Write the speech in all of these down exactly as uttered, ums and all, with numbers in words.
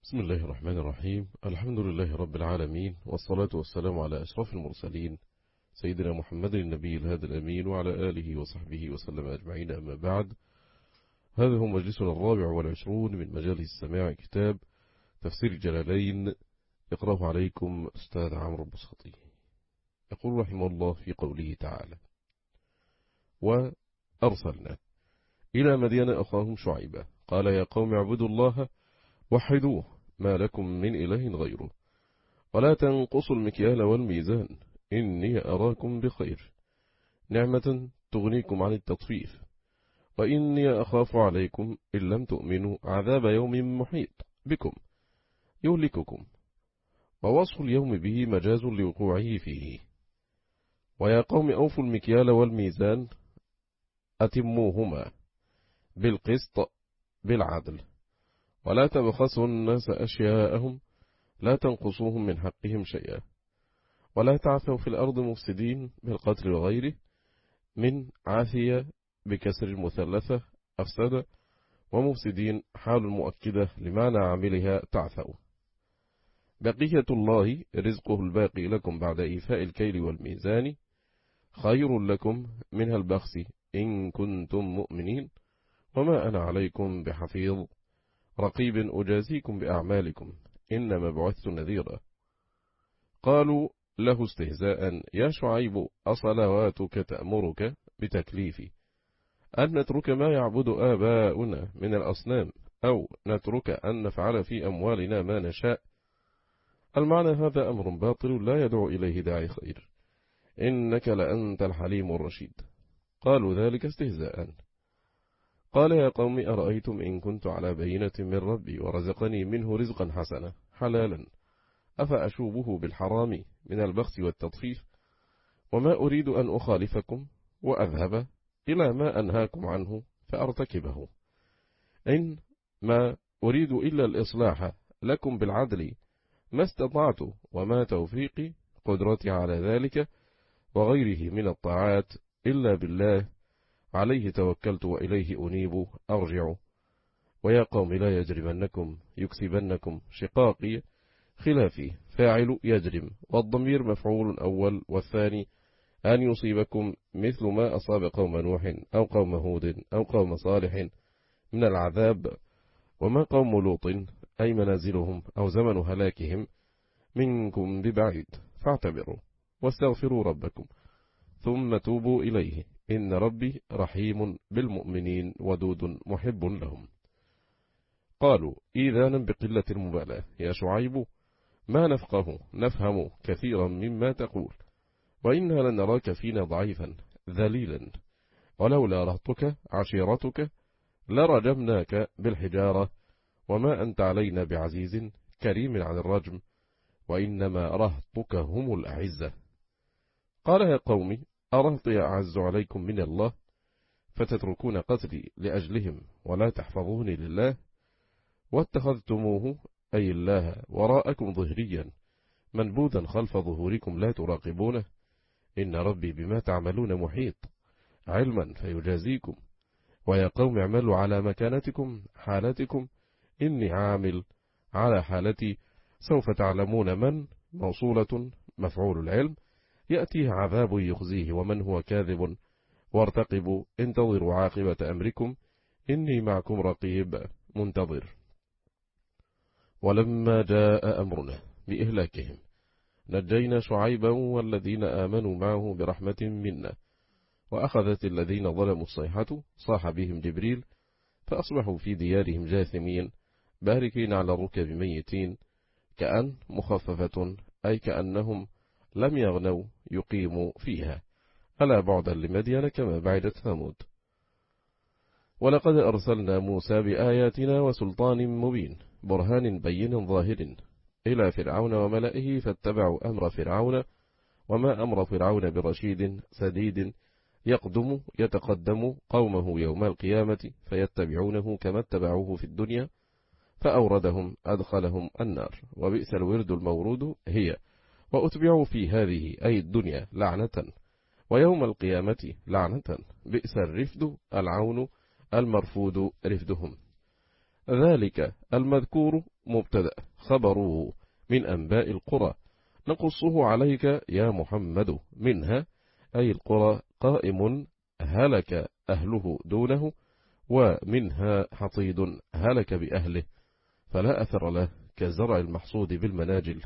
بسم الله الرحمن الرحيم. الحمد لله رب العالمين، والصلاة والسلام على أشرف المرسلين سيدنا محمد النبي الهادي الأمين وعلى آله وصحبه وسلم أجمعين. أما بعد، هذا هو مجلسنا الرابع والعشرون من مجالس السماع كتاب تفسير الجلالين، يقرأه عليكم أستاذ عمرو البسخطي. يقول رحمه الله في قوله تعالى: وأرسلنا إلى مدين أخاهم شعيبا قال يا قوم اعبدوا الله وحدوه ما لكم من إله غيره ولا تنقصوا المكيال والميزان إني أراكم بخير، نعمة تغنيكم عن التطفيف، وإني أخاف عليكم إن لم تؤمنوا عذاب يوم محيط بكم يهلككم. ووصف اليوم به مجاز لوقوعه فيه. ويا قوم أوفوا المكيال والميزان أتموهما بالقسط بالعدل، ولا تبخسوا الناس أشياءهم لا تنقصوهم من حقهم شيئا، ولا تعثوا في الأرض مفسدين بالقتل وغيره، من عاثية بكسر المثلثة أفسد، ومفسدين حال مؤكدة لمعنى عاملها تعثوا. بقية الله رزقه الباقي لكم بعد إيفاء الكيل والميزان خير لكم منها البخس إن كنتم مؤمنين، وما أنا عليكم بحفيظ رقيب أجازيكم بأعمالكم إنما بعثت نذيرا. قالوا له استهزاء يا شعيب أصلواتك تأمرك بتكليفي أن نترك ما يعبد آباؤنا من الأصنام أو نترك أن نفعل في أموالنا ما نشاء؟ المعنى هذا أمر باطل لا يدعو إليه داعي خير، إنك لأنت الحليم الرشيد. قالوا ذلك استهزاء. قال يا قوم أرأيتم إن كنت على بينة من ربي ورزقني منه رزقا حسنا حلالا أفأشوبه بالحرام من البخس والتطفيف، وما أريد أن أخالفكم وأذهب إلى ما أنهاكم عنه فأرتكبه، إن ما أريد إلا الإصلاح لكم بالعدل ما استطعت، وما توفيقي قدرتي على ذلك وغيره من الطاعات إلا بالله، عليه توكلت وإليه أنيب أرجع. ويا قوم لا يجرمنكم يكسبنكم شقاقي خلافي فاعل يجرم، والضمير مفعول أول، والثاني أن يصيبكم مثل ما أصاب قوم نوح أو قوم هود أو قوم صالح من العذاب، وما قوم لوط أي منازلهم أو زمن هلاكهم منكم ببعيد، فاعتبروا واستغفروا ربكم ثم توبوا إليه إن ربي رحيم بالمؤمنين ودود محب لهم. قالوا إذانا بقلة المبالاة يا شعيب ما نفقه نفهم كثيرا مما تقول، وإنا لنراك فينا ضعيفا ذليلا، ولولا رهطك عشيرتك لرجمناك بالحجارة، وما أنت علينا بعزيز كريم عن الرجم، وإنما رهطك هم الأعزة. قال يا قوم أرهطي أعز عليكم من الله فتتركون قتلي لأجلهم ولا تحفظوني لله، واتخذتموه أي الله وراءكم ظهريا منبوذا خلف ظهوركم لا تراقبونه، إن ربي بما تعملون محيط علما فيجازيكم. ويا قوم اعملوا على مكانتكم حالتكم إني عامل على حالتي، سوف تعلمون من موصولة مفعول العلم يأتيه عذاب يخزيه ومن هو كاذب، وارتقبوا انتظروا عاقبة أمركم إني معكم رقيب منتظر. ولما جاء أمرنا بإهلاكهم نجينا شعيبا والذين آمنوا معه برحمة منا، وأخذت الذين ظلموا الصيحة صاح بهم جبريل فأصبحوا في ديارهم جاثمين باركين على الركب ميتين، كأن مخففة أي كأنهم لم يغنوا يقيموا فيها، ألا بعدا لمدين كما بعدت ثمود. ولقد أرسلنا موسى بآياتنا وسلطان مبين برهان بين ظاهر إلى فرعون وملئه فاتبعوا أمر فرعون، وما أمر فرعون برشيد سديد يقدم يتقدم قومه يوم القيامة فيتبعونه كما اتبعوه في الدنيا، فأوردهم أدخلهم النار، وبئس الورد المورود هي، وأتبعوا في هذه أي الدنيا لعنة، ويوم القيامة لعنة، بئس الرفد العون المرفود رفدهم. ذلك المذكور مبتدأ خبره من أنباء القرى نقصه عليك يا محمد منها أي القرى قائم هلك أهله دونه ومنها حصيد هلك بأهله فلا أثر له كزرع المحصود بالمناجل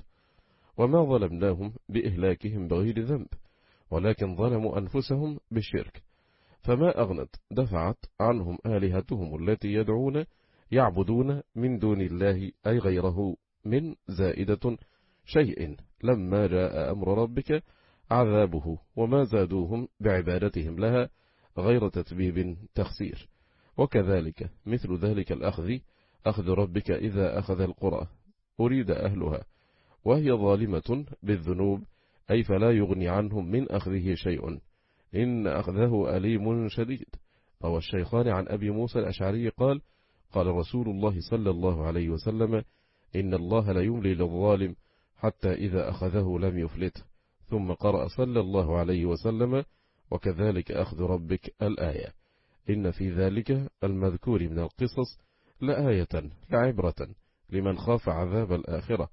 وما ظلمناهم بإهلاكهم بغير ذنب ولكن ظلموا أنفسهم بالشرك فما أغنت دفعت عنهم آلهتهم التي يدعون يعبدون من دون الله أي غيره من زائدة شيء لما جاء أمر ربك عذابه وما زادوهم بعبادتهم لها غير تتبيب تخسير وكذلك مثل ذلك الأخذ أخذ ربك إذا أخذ القرى أريد أهلها وهي ظالمة بالذنوب أي فلا يغني عنهم من أخذه شيء إن أخذه أليم شديد. روى الشيخان عن أبي موسى الأشعري قال قال رسول الله صلى الله عليه وسلم إن الله لا يملي للظالم حتى إذا أخذه لم يفلته ثم قرأ صلى الله عليه وسلم وكذلك أخذ ربك الآية إن في ذلك المذكور من القصص لآية لعبرة لمن خاف عذاب الآخرة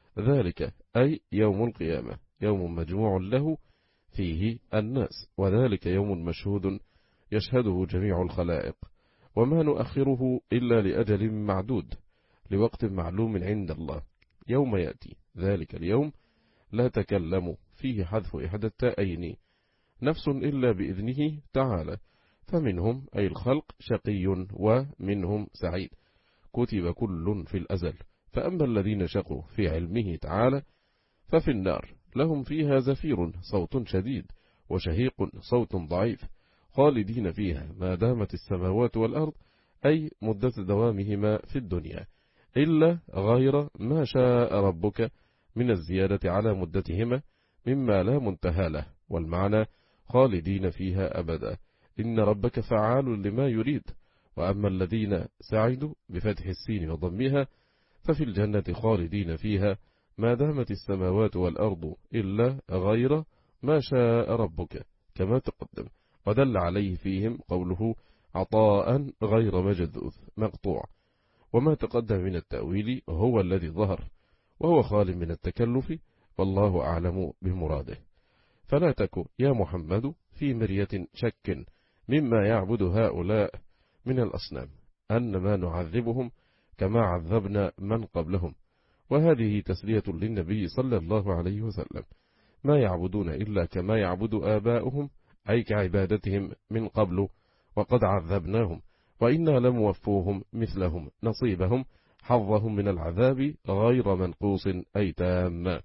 ذلك أي يوم القيامة يوم مجموع له فيه الناس وذلك يوم مشهود يشهده جميع الخلائق وما نؤخره إلا لأجل معدود لوقت معلوم عند الله يوم يأتي ذلك اليوم لا تكلم فيه حذف إحدى التائين نفس إلا بإذنه تعالى فمنهم أي الخلق شقي ومنهم سعيد كتب كل في الأزل فأما الذين شقوا في علمه تعالى ففي النار لهم فيها زفير صوت شديد وشهيق صوت ضعيف خالدين فيها ما دامت السماوات والأرض أي مدة دوامهما في الدنيا إلا غير ما شاء ربك من الزيادة على مدتهما مما لا منتهى له والمعنى خالدين فيها أبدا إن ربك فعال لما يريد وأما الذين سعدوا بفتح السين وضمها ففي الجنة خالدين فيها ما دامت السماوات والأرض إلا غير ما شاء ربك كما تقدم ودل عليه فيهم قوله عطاء غير مجذوذ مقطوع وما تقدم من التأويل هو الذي ظهر وهو خال من التكلف والله أعلم بمراده فلا تك يا محمد في مرية شك مما يعبد هؤلاء من الأصنام أن ما نعذبهم كما عذبنا من قبلهم وهذه تسلية للنبي صلى الله عليه وسلم ما يعبدون إلا كما يعبد آباؤهم أي كعبادتهم من قبل وقد عذبناهم وإنا لموفوهم مثلهم نصيبهم حظهم من العذاب غير منقوص أي تام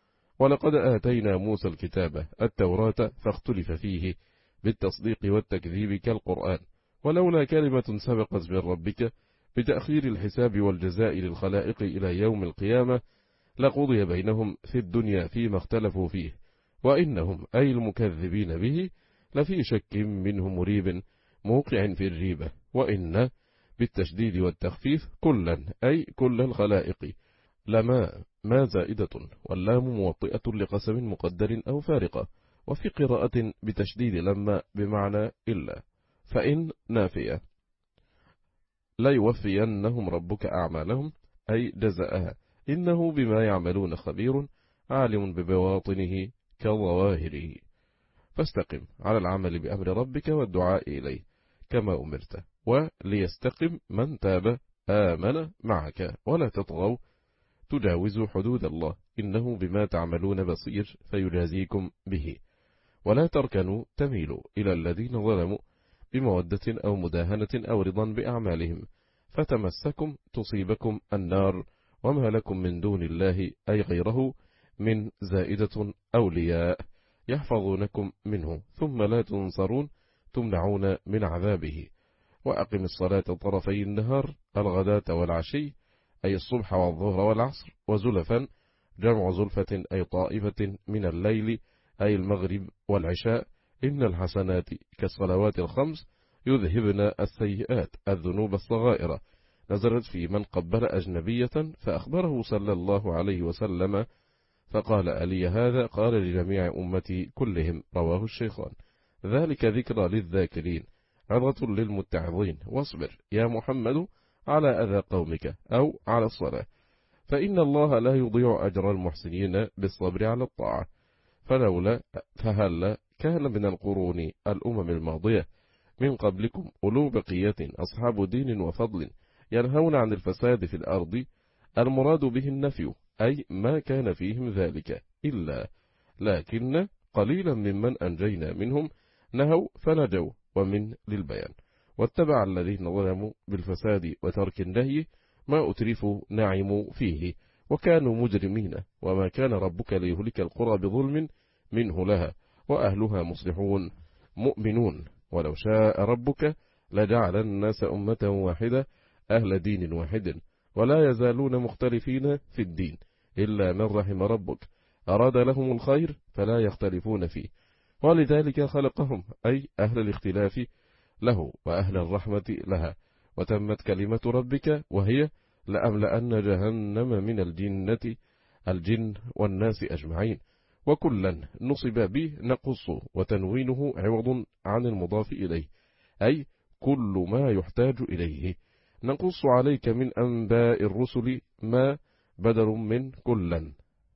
ولقد آتينا موسى الكتاب التوراة فاختلف فيه بالتصديق والتكذيب كالقرآن ولولا كلمة سبقت من ربك بتأخير الحساب والجزاء للخلائق إلى يوم القيامة لقضي بينهم في الدنيا فيما اختلفوا فيه وإنهم أي المكذبين به لفي شك منه مريب موقع في الريبة وإن بالتشديد والتخفيف كلا أي كل الخلائق لما ما زائدة واللام موطئة لقسم مقدر أو فارقة وفي قراءة بتشديد لما بمعنى إلا فإن نافية لا يوفينهم ربك أعمالهم أي جزاءها إنه بما يعملون خبير عالم ببواطنه كظواهره فاستقم على العمل بأمر ربك والدعاء إليه كما أمرت وليستقم من تاب آمن معك ولا تطغوا تجاوزوا حدود الله إنه بما تعملون بصير فيجازيكم به ولا تركنوا تميلوا إلى الذين ظلموا بمودة أو مداهنة أو رضا بأعمالهم فتمسكم تصيبكم النار وما لكم من دون الله أي غيره من زائدة أولياء يحفظونكم منه ثم لا تنصرون تمنعون من عذابه وأقم الصلاة طرفي النهار الغداة والعشي أي الصبح والظهر والعصر وزلفا جمع زلفة أي طائفة من الليل أي المغرب والعشاء إن الحسنات كالصلوات الخمس يذهبن السيئات الذنوب الصغائر نزلت في من قبل أجنبية فأخبره صلى الله عليه وسلم فقال ألي هذا قال لجميع أمتي كلهم رواه الشيخان ذلك ذكرى للذاكرين عظة للمتعظين واصبر يا محمد على أذى قومك أو على الصلاة، فإن الله لا يضيع أجر المحسنين بالصبر على الطاعة. فلولا فهل كان من القرون الأمم الماضية من قبلكم أولو بقية أصحاب دين وفضل ينهون عن الفساد في الأرض، المراد به النفي، أي ما كان فيهم ذلك إلا، لكن قليلا ممن أنجينا منهم نهوا فنجوا، ومن للبيان. واتبع الذين ظلموا بالفساد وترك النهي ما أترفوا نعموا فيه وكانوا مجرمين، وما كان ربك ليهلك القرى بظلم منه لها وأهلها مصلحون مؤمنون، ولو شاء ربك لجعل الناس أمة واحدة أهل دين واحد ولا يزالون مختلفين في الدين إلا من رحم ربك، أراد لهم الخير فلا يختلفون فيه، ولذلك خلقهم، أي أهل الاختلاف له وأهل الرحمة لها. وتمت كلمة ربك وهي لأملأن جهنم من الجنة الجن والناس أجمعين. وكلا نصب به نقص، وتنوينه عوض عن المضاف إليه، أي كل ما يحتاج إليه. نقص عليك من أنباء الرسل ما بدل من كلا.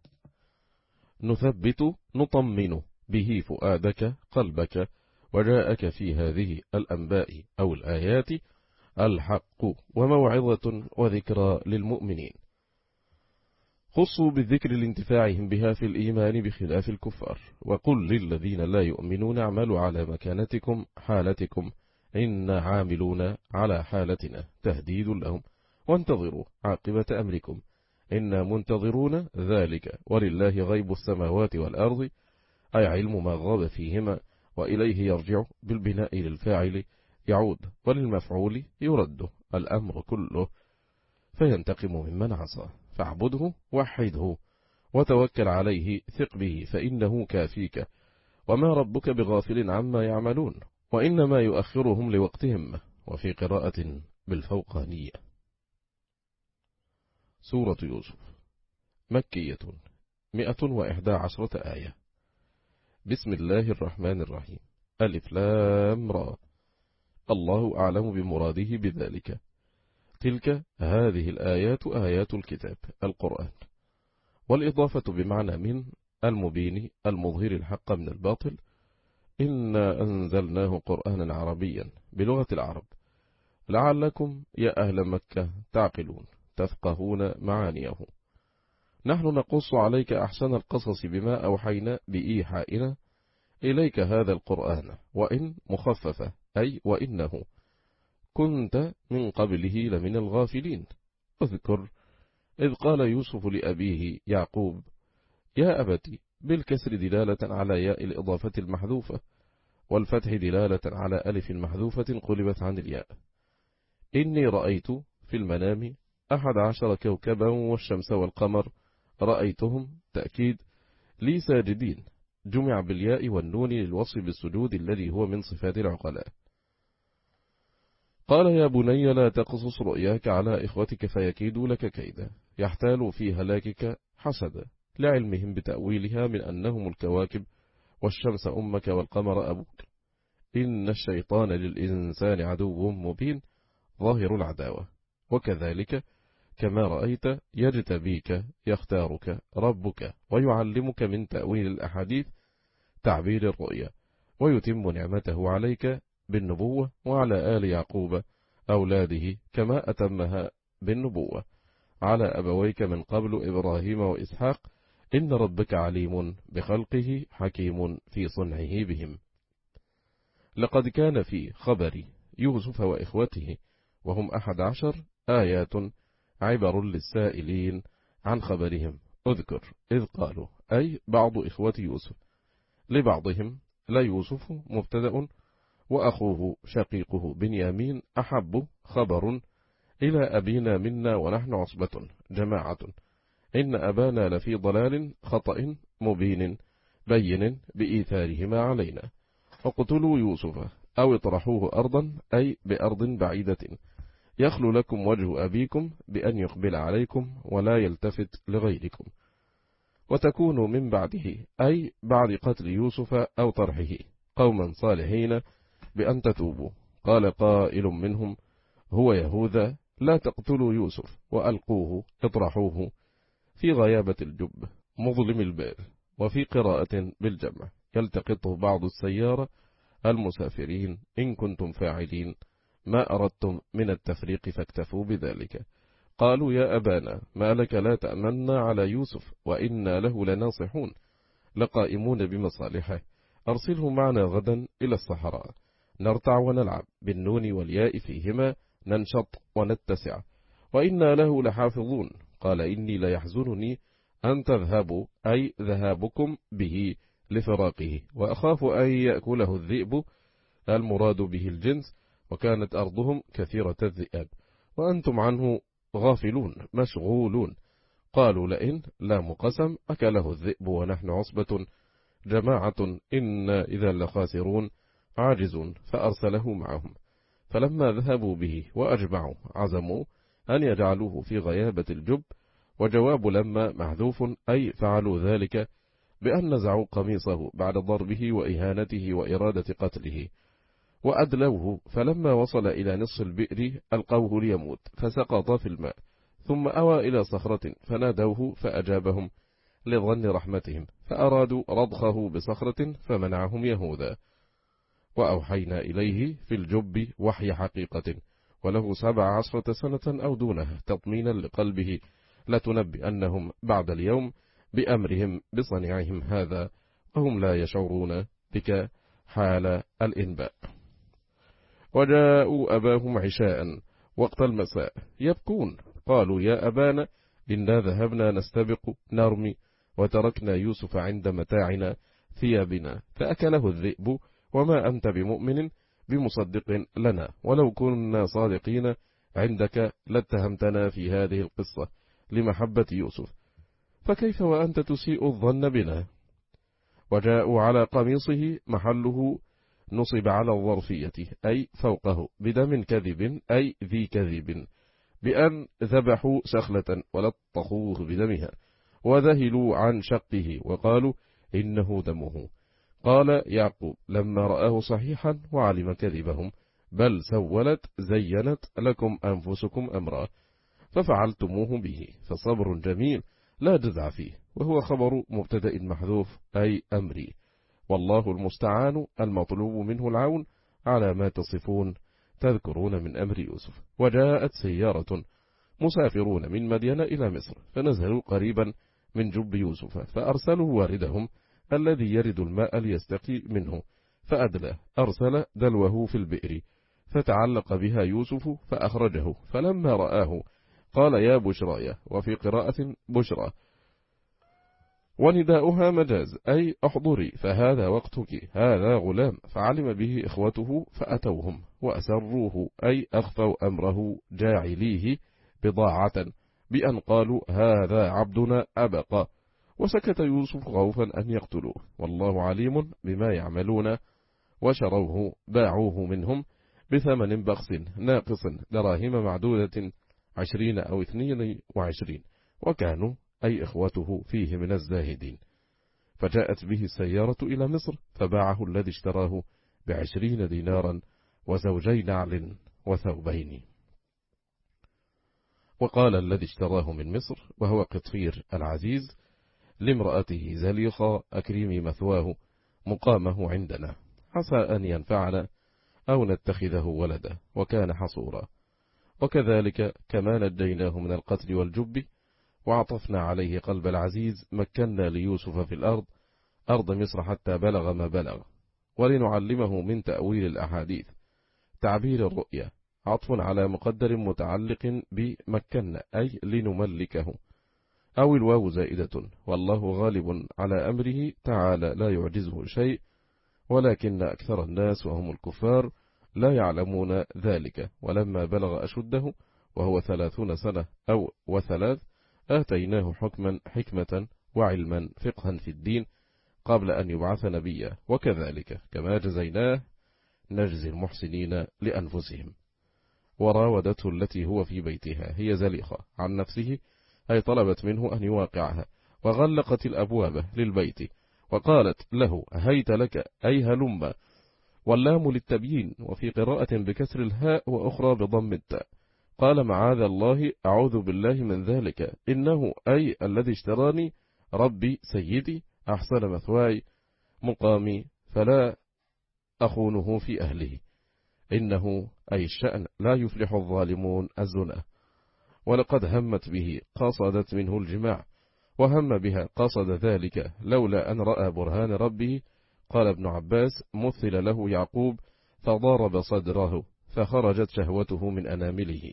نثبت نطمن به فؤادك قلبك، وجاءك في هذه الأنباء أو الآيات الحق وموعظة وذكرى للمؤمنين. خصوا بالذكر لانتفاعهم بها في الإيمان بخلاف الكفار. وقل للذين لا يؤمنون اعملوا على مكانتكم حالتكم إنا عاملون على حالتنا تهديد لهم، وانتظروا عاقبة أمركم إنا منتظرون ذلك ولله غيب السماوات والأرض، أي علم ما غاب فيهما، وإليه يرجع بالبناء للفاعل يعود، وللمفعول يرد الأمر كله، فينتقم ممن عصى. فاعبده وحده وتوكل عليه، ثق به فإنه كافيك، وما ربك بغافل عما يعملون، وإنما يؤخرهم لوقتهم. وفي قراءة بالفوقانية. سورة يوسف مكية مئة وإحدى عشرة آية. بسم الله الرحمن الرحيم. ألف لام را. الله أعلم بمراده بذلك. تلك هذه الآيات آيات الكتاب القرآن، والإضافة بمعنى من المبين المظهر الحق من الباطل. إنا أنزلناه قرآنا عربيا بلغة العرب لعلكم يا أهل مكة تعقلون تفقهون معانيه. نحن نقص عليك أحسن القصص بما أوحينا بإيحائنا إليك هذا القرآن، وإن مخففة، أي وإنه كنت من قبله لمن الغافلين. اذكر إذ قال يوسف لأبيه يعقوب يا أبتي، بالكسر دلالة على ياء الإضافة المحذوفة، والفتح دلالة على ألف محذوفة قلبت عن الياء. إني رأيت في المنام أحد عشر كوكبا والشمس والقمر رأيتهم تأكيد لي ساجدين، جمع بالياء والنون للوصف بالسجود الذي هو من صفات العقلاء. قال يا بني لا تقصص رؤياك على إخوتك فيكيدوا لك كيدا، يحتال في هلاكك حسدا لعلمهم بتأويلها من أنهم الكواكب والشمس أمك والقمر أبوك. إن الشيطان للإنسان عدو مبين ظاهر العداوة. وكذلك كما رأيت يجتبيك يختارك ربك ويعلمك من تأويل الأحاديث تعبير الرؤيا، ويتم نعمته عليك بالنبوة وعلى آل يعقوب أولاده كما أتمها بالنبوة على أبويك من قبل إبراهيم وإسحاق، إن ربك عليم بخلقه حكيم في صنعه بهم. لقد كان في خبر يوسف وإخوته وهم أحد عشر آيات عبر للسائلين عن خبرهم. اذكر إذ قالوا، أي بعض إخوة يوسف لبعضهم لا يوسف مبتدأ وأخوه شقيقه بنيامين أحب خبر إلى أبينا منا ونحن عصبة جماعة، إن أبانا لفي ضلال خطأ مبين بين بإيثارهما علينا، فاقتلوا يوسف أو اطرحوه أرضا، أي بأرض بعيدة يخلو لكم وجه أبيكم بأن يقبل عليكم ولا يلتفت لغيركم، وتكونوا من بعده، أي بعد قتل يوسف أو طرحه، قوما صالحين بأن تتوبوا. قال قائل منهم هو يهوذا لا تقتلوا يوسف وألقوه اطرحوه في غيابة الجب مظلم البئر. وفي قراءة بالجمع يلتقطه بعض السيارة المسافرين إن كنتم فاعلين ما أردتم من التفريق فاكتفوا بذلك. قالوا يا أبانا ما لك لا تأمنا على يوسف وإنا له لناصحون لقائمون بمصالحه أرسله معنا غدا إلى الصحراء نرتع ونلعب بالنون والياء فيهما ننشط ونتسع وإنا له لحافظون. قال إني ليحزنني أن تذهبوا أي ذهابكم به لفراقه وأخاف أن يأكله الذئب المراد به الجنس وكانت أرضهم كثيرة الذئاب وأنتم عنه غافلون مشغولون. قالوا لئن لا مقسم أكله الذئب ونحن عصبة جماعة إنا إذا لخاسرون عاجزون. فأرسله معهم فلما ذهبوا به وأجمعوا عزموا أن يجعلوه في غيابة الجب. وجواب لما محذوف أي فعلوا ذلك بأن نزعوا قميصه بعد ضربه وإهانته وإرادة قتله وأدلوه. فلما وصل إلى نصف البئر ألقوه ليموت فسقط في الماء ثم أوى إلى صخرة فنادوه فأجابهم لظن رحمتهم فأرادوا رضخه بصخرة فمنعهم يهوذا. وأوحينا إليه في الجب وحي حقيقة وله سبع عشرة سنة أو دونها تطمينا لقلبه لتنبئنهم بعد اليوم بأمرهم بصنيعهم هذا وهم لا يشعرون بك حال الإنباء. وجاءوا أباهم عشاء وقت المساء يبكون قالوا يا أبانا إنا ذهبنا نستبق نرمي وتركنا يوسف عند متاعنا ثيابنا فأكله الذئب وما أنت بمؤمن بمصدق لنا ولو كنا صادقين عندك لاتهمتنا في هذه القصة لمحبة يوسف فكيف وأنت تسيء الظن بنا. وجاءوا على قميصه محله نصب على الظرفية أي فوقه بدم كذب أي ذي كذب بأن ذبحوا سخلة ولطخوه بدمها وذهلوا عن شقه وقالوا إنه دمه. قال يعقوب لما رآه صحيحا وعلم كذبهم بل سولت زينت لكم أنفسكم أمرا ففعلتموه به فصبر جميل لا جزع فيه وهو خبر مبتدأ محذوف أي أمري والله المستعان المطلوب منه العون على ما تصفون تذكرون من أمر يوسف. وجاءت سيارة مسافرون من مدين إلى مصر فنزلوا قريبا من جب يوسف فأرسلوا واردهم الذي يرد الماء ليستقي منه فأدلى أرسل دلوه في البئر فتعلق بها يوسف فأخرجه فلما رآه قال يا بشرايا وفي قراءة بشرى ونداؤها مجاز أي أحضري فهذا وقتك هذا غلام فعلم به إخوته فأتوهم وأسروه أي أخفوا أمره جاعليه بضاعة بأن قالوا هذا عبدنا أبقى وسكت يوسف خوفا أن يقتلوه والله عليم بما يعملون. وشروه باعوه منهم بثمن بخس ناقص دراهم معدودة عشرين أو اثنين وعشرين وكانوا أي إخوته فيه من الزاهدين. فجاءت به السيارة إلى مصر فباعه الذي اشتراه بعشرين دينارا وزوجي نعل وثوبين. وقال الذي اشتراه من مصر وهو قطفير العزيز لامرأته زليخة أكريمي مثواه مقامه عندنا عسى أن ينفعنا أو نتخذه ولدا وكان حصورا. وكذلك كما نجيناه من القتل والجب وعطفنا عليه قلب العزيز مكنا ليوسف في الأرض أرض مصر حتى بلغ ما بلغ ولنعلمه من تأويل الأحاديث تعبير الرؤيا عطف على مقدر متعلق بمكنا أي لنملكه أو الواو زائدة والله غالب على أمره تعالى لا يعجزه شيء ولكن أكثر الناس وهم الكفار لا يعلمون ذلك. ولما بلغ أشده وهو ثلاثون سنة أو وثلاث آتيناه حكما حكمة وعلما فقها في الدين قبل أن يبعث نبيا وكذلك كما جزيناه نجزي المحسنين لأنفسهم. وراودته التي هو في بيتها هي زليخة عن نفسه أي طلبت منه أن يواقعها وغلقت الأبواب للبيت وقالت له هيت لك أي هلم واللام للتبيين وفي قراءة بكسر الهاء وأخرى بضم التاء قال معاذ الله أعوذ بالله من ذلك، إنه أي الذي اشتراني ربي سيدي أحسن مثواي مقامي فلا أخونه في أهله، إنه أي الشأن لا يفلح الظالمون الزنا. ولقد همت به قصدت منه الجماع، وهم بها قصد ذلك لولا أن رأى برهان ربه. قال ابن عباس مثل له يعقوب فضارب صدره فخرجت شهوته من أنامله.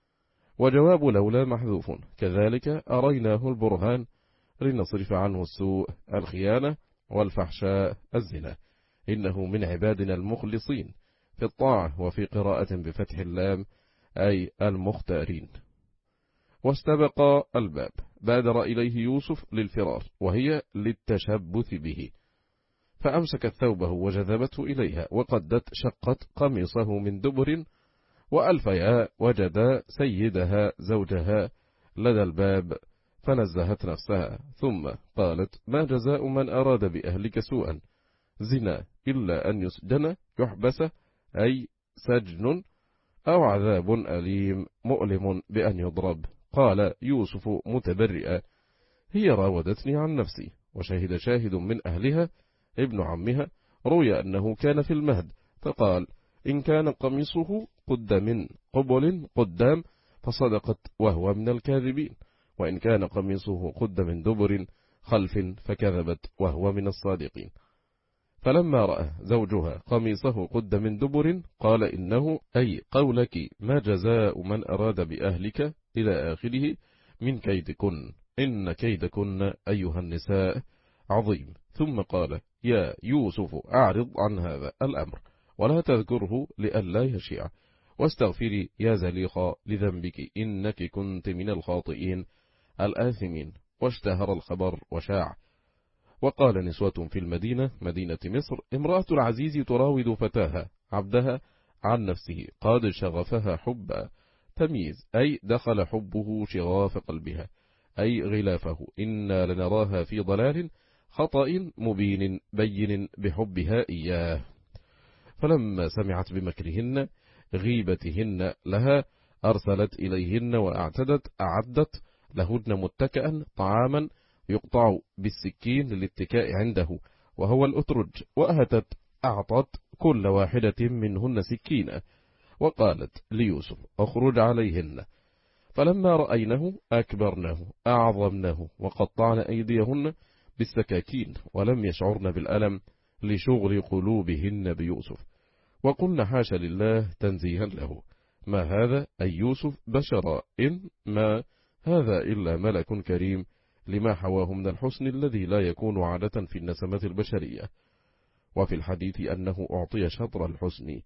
وجواب لولا محذوف، كذلك أريناه البرهان لنصرف عنه السوء الخيانة والفحشاء الزنا، إنه من عبادنا المخلصين في الطاعة. وفي قراءة بفتح اللام أي المختارين. واستبق الباب بادر إليه يوسف للفرار، وهي للتشبث به، فأمسكت ثوبه وجذبته إليها، وقدت شقت قميصه من دبر، وألفيا وجدا سيدها زوجها لدى الباب فنزهت نفسها، ثم قالت ما جزاء من أراد بأهلك سوءا زنا إلا أن يسجن يحبس، أي سجن أو عذاب أليم مؤلم بأن يضرب. قال يوسف متبرئا هي راودتني عن نفسي. وشهد شاهد من أهلها ابن عمها روي أنه كان في المهد، فقال إن كان قميصه قد من قبل قدام فصدقت وهو من الكاذبين، وإن كان قميصه قد من دبر خلف فكذبت وهو من الصادقين. فلما رأى زوجها قميصه قد من دبر قال إنه أي قولك ما جزاء من أراد بأهلك إلى آخره من كيدكن، إن كيدكن أيها النساء عظيم. ثم قال يا يوسف أعرض عن هذا الأمر ولا تذكره لئلا يشيع، واستغفري يا زليخا لذنبك إنك كنت من الخاطئين الآثمين. واشتهر الخبر وشاع. وقال نسوة في المدينة مدينة مصر امرأة العزيز تراود فتاها عبدها عن نفسه قد شغفها حبا، تمييز أي دخل حبه شغاف قلبها أي غلافه، إنا لنراها في ضلال خطأ مبين بين بحبها إياه. فلما سمعت بمكرهن غيبتهن لها أرسلت إليهن وأعتدت أعدت لهن متكئا طعاما يقطع بالسكين للاتكاء عنده وهو الأترج، وأهتت أعطت كل واحدة منهن سكينة، وقالت ليوسف أخرج عليهن. فلما رأينه أكبرنه أعظمنه وقطعن أيديهن بالسكاكين، ولم يشعرن بالألم لشغل قلوبهن بيوسف، وقلن حاش لله تنزيها له ما هذا أي يوسف بشرا إن ما هذا إلا ملك كريم، لما حواه من الحسن الذي لا يكون عادة في النسمة البشرية. وفي الحديث أنه أعطي شطر الحسن.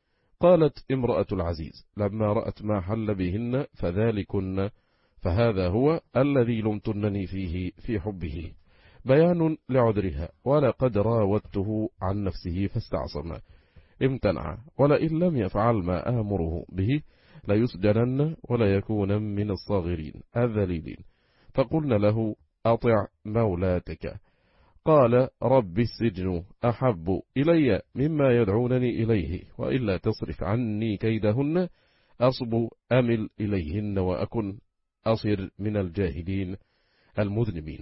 قالت امرأة العزيز لما رأت ما حل بهن فذلكن فهذا هو الذي لمتنني فيه في حبه، بيان لعذرها، ولقد راودته عن نفسه فاستعصم امتنع، ولئن لم يفعل ما آمره به ليسجنن ولا يكون من الصاغرين الذليلين. فقلنا له أطع مولاتك. قال رب السجن أحب إلي مما يدعونني إليه، وإلا تصرف عني كيدهن أصب أمل إليهن وأكن أصر من الجاهلين المذنبين.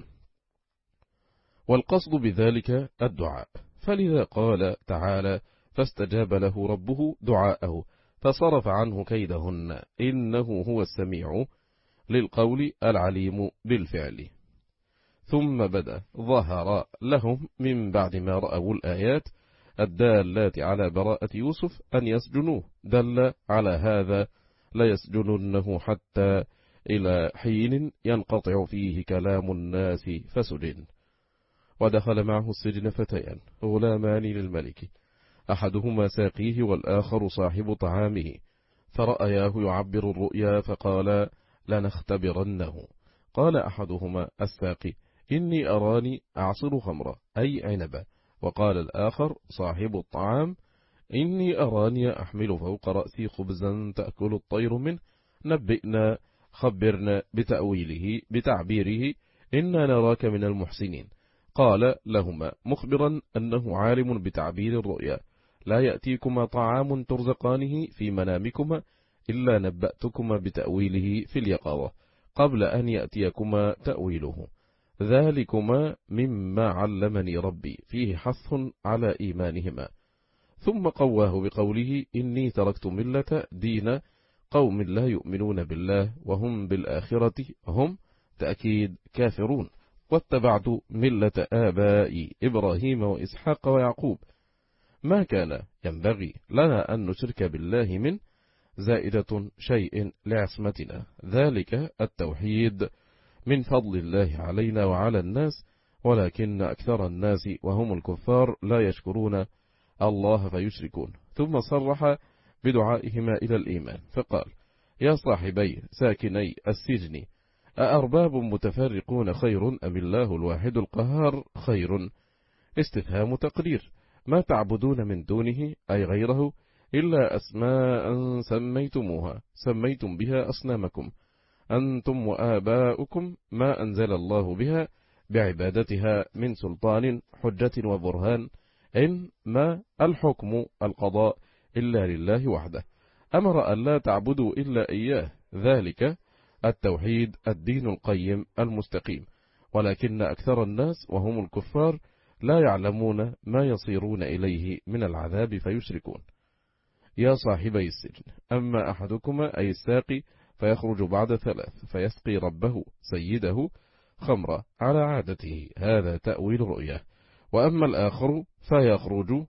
والقصد بذلك الدعاء، فلذا قال تعالى فاستجاب له ربه دعاءه فصرف عنه كيدهن إنه هو السميع للقول العليم بالفعل. ثم بدأ ظهر لهم من بعد ما رأوا الآيات الدالات على براءة يوسف أن يسجنوه، دل على هذا ليسجننه حتى إلى حين ينقطع فيه كلام الناس فسجن. ودخل معه السجن فتيان غلامان للملك، أحدهما ساقيه والآخر صاحب طعامه، فرأياه يعبر الرؤيا فقال لنختبرنه. قال أحدهما الساقي إني أراني أعصر خمرا أي عنبا، وقال الآخر صاحب الطعام إني أراني أحمل فوق رأسي خبزا تأكل الطير منه، نبئنا خبرنا بتأويله بتعبيره إنا نراك من المحسنين. قال لهما مخبرا أنه عالم بتعبير الرؤيا لا يأتيكما طعام ترزقانه في منامكما إلا نبأتكما بتأويله في اليقظة قبل أن يأتيكما تأويله، ذلكما مما علمني ربي، فيه حث على إيمانهما. ثم قواه بقوله إني تركت ملة دين قوم لا يؤمنون بالله وهم بالآخرة هم تأكيد كافرون، واتبعت ملة آبائي إبراهيم وإسحاق ويعقوب، ما كان ينبغي لنا أن نشرك بالله من زائدة شيء لعصمتنا، ذلك التوحيد من فضل الله علينا وعلى الناس، ولكن أكثر الناس وهم الكفار لا يشكرون الله فيشركون. ثم صرح بدعائهما إلى الإيمان فقال يا صاحبي ساكني السجن أأرباب متفرقون خير أم الله الواحد القهار خير؟ استفهام تقرير، ما تعبدون من دونه أي غيره إلا أسماء سميتموها سميتم بها أصنامكم أنتم وآباؤكم ما أنزل الله بها بعبادتها من سلطان حجة وبرهان، إن ما الحكم القضاء إلا لله وحده، أمر أن لا تعبدوا إلا إياه، ذلك التوحيد الدين القيم المستقيم، ولكن أكثر الناس وهم الكفار لا يعلمون ما يصيرون إليه من العذاب فيشركون. يا صاحبي السجن أما أحدكما أي الساقي فيخرج بعد ثلاث فيسقي ربه سيده خمرة على عادته، هذا تأويل رؤية، وأما الآخر فيخرج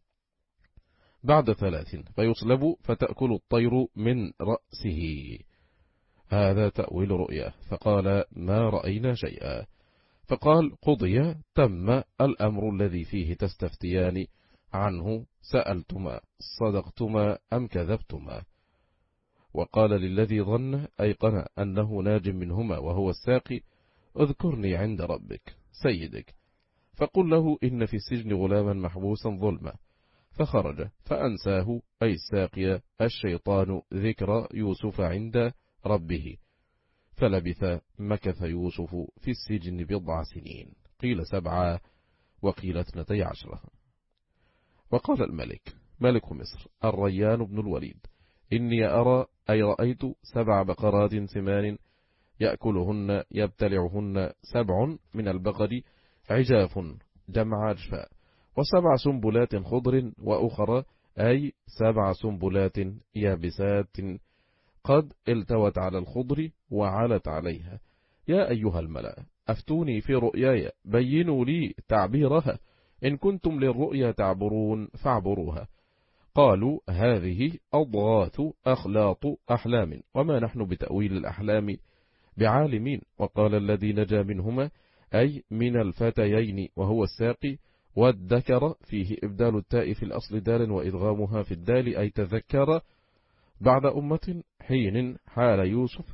بعد ثلاث فيصلب فتأكل الطير من رأسه، هذا تأويل رؤية. فقال ما رأينا شيئا، فقال قضي تم الأمر الذي فيه تستفتيان عنه، سألتما صدقتما أم كذبتما؟ وقال للذي ظن أيقن أنه ناج منهما وهو الساقي اذكرني عند ربك سيدك فقل له إن في السجن غلاما محبوسا ظلما، فخرج فأنساه أي الساقي الشيطان ذكر يوسف عند ربه، فلبث مكث يوسف في السجن بضع سنين، قيل سبعة وقيل اثنتي عشرة. وقال الملك ملك مصر الريان بن الوليد إني أرى أي رأيت سبع بقرات سمان يأكلهن يبتلعهن سبع من البقر عجاف جمع عجفاء، وسبع سنبلات خضر وأخرى أي سبع سنبلات يابسات قد التوت على الخضر وعلت عليها. يا أيها الملأ أفتوني في رؤياي بينوا لي تعبيرها، إن كنتم للرؤيا تعبرون فاعبروها. قالوا هذه أضغاث أخلاط أحلام وما نحن بتأويل الأحلام بعالمين. وقال الذي نجا منهما أي من الفتيين وهو الساقي، والذكر فيه إبدال التاء في الأصل دال وإدغامها في الدال أي تذكر بعد أمة حين حال يوسف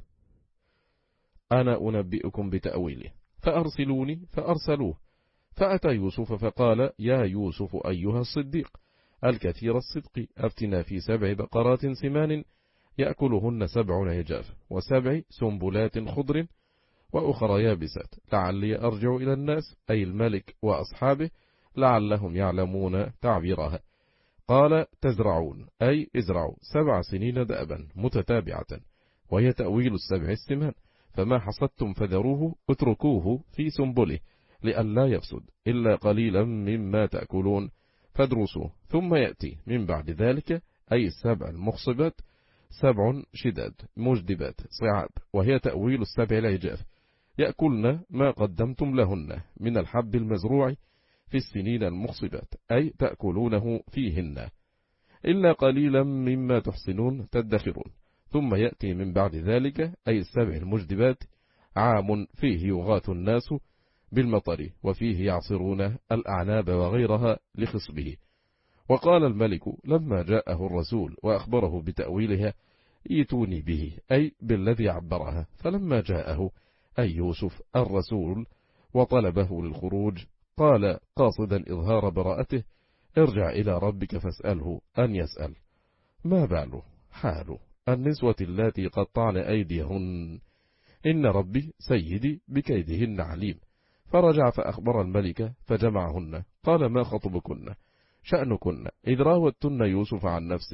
أنا أنبئكم بتأويله فأرسلوني فأرسلوه، فأتى يوسف فقال يا يوسف أيها الصديق الكثير الصدق أفتنا في سبع بقرات سمان يأكلهن سبع عجاف وسبع سنبلات خضر وأخرى يابسات لعلي أرجع إلى الناس أي الملك وأصحابه لعلهم يعلمون تعبيرها. قال تزرعون أي ازرعوا سبع سنين دأبا متتابعة، وهي تأويل السبع السمان، فما حصدتم فذروه اتركوه في سنبله لئلا يفسد إلا قليلا مما تأكلون فادرسوه. ثم يأتي من بعد ذلك أي السبع المخصبات سبع شداد مجدبات صعاب، وهي تأويل السبع العجاف يأكلن ما قدمتم لهن من الحب المزروع في السنين المخصبات أي تأكلونه فيهن إلا قليلا مما تحسنون تدخرون. ثم يأتي من بعد ذلك أي السبع المجدبات عام فيه يغاث الناس بالمطر وفيه يعصرون الأعناب وغيرها لخصبه. وقال الملك لما جاءه الرسول وأخبره بتأويلها ايتوني به أي بالذي عبرها، فلما جاءه أي يوسف الرسول وطلبه للخروج قال قاصدا إظهار براءته ارجع إلى ربك فاسأله أن يسأل ما باله حاله النسوة اللاتي قطعن أيديهن إن ربي سيدي بكيدهن عليم. فرجع فأخبر الملك فجمعهن قال ما خطبكن شأنكن إذ راوتن يوسف عن نفسه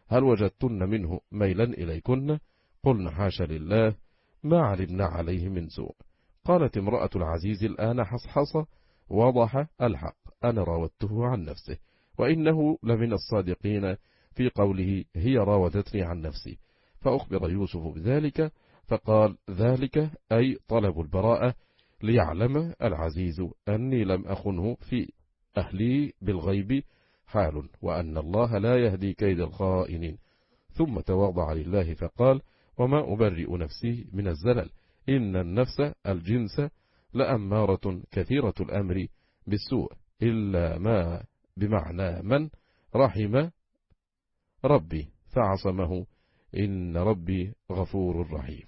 هل وجدتن منه ميلا إليكن؟ قلن حاش لله ما علمنا عليه من سوء. قالت امرأة العزيز الآن حصحص وضح الحق، أنا راودته عن نفسه، وإنه لمن الصادقين في قوله هي راودتني عن نفسي. فأخبر يوسف بذلك فقال ذلك أي طلب البراءة ليعلم العزيز أني لم أخنه في أهلي بالغيب حال، وأن الله لا يهدي كيد الخائنين. ثم تواضع لله فقال وما أبرئ نفسي من الزلل إن النفس الجنس لأمارة كثيرة الأمر بالسوء إلا ما بمعنى من رحم ربي فعصمه إن ربي غفور رحيم.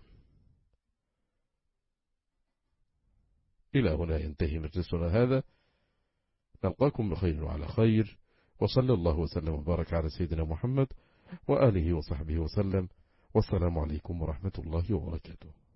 إلى هنا ينتهي مجلسنا هذا، نلقاكم بخير وعلى خير، وصلى الله وسلم وبارك على سيدنا محمد وآله وصحبه وسلم، والسلام عليكم ورحمة الله وبركاته.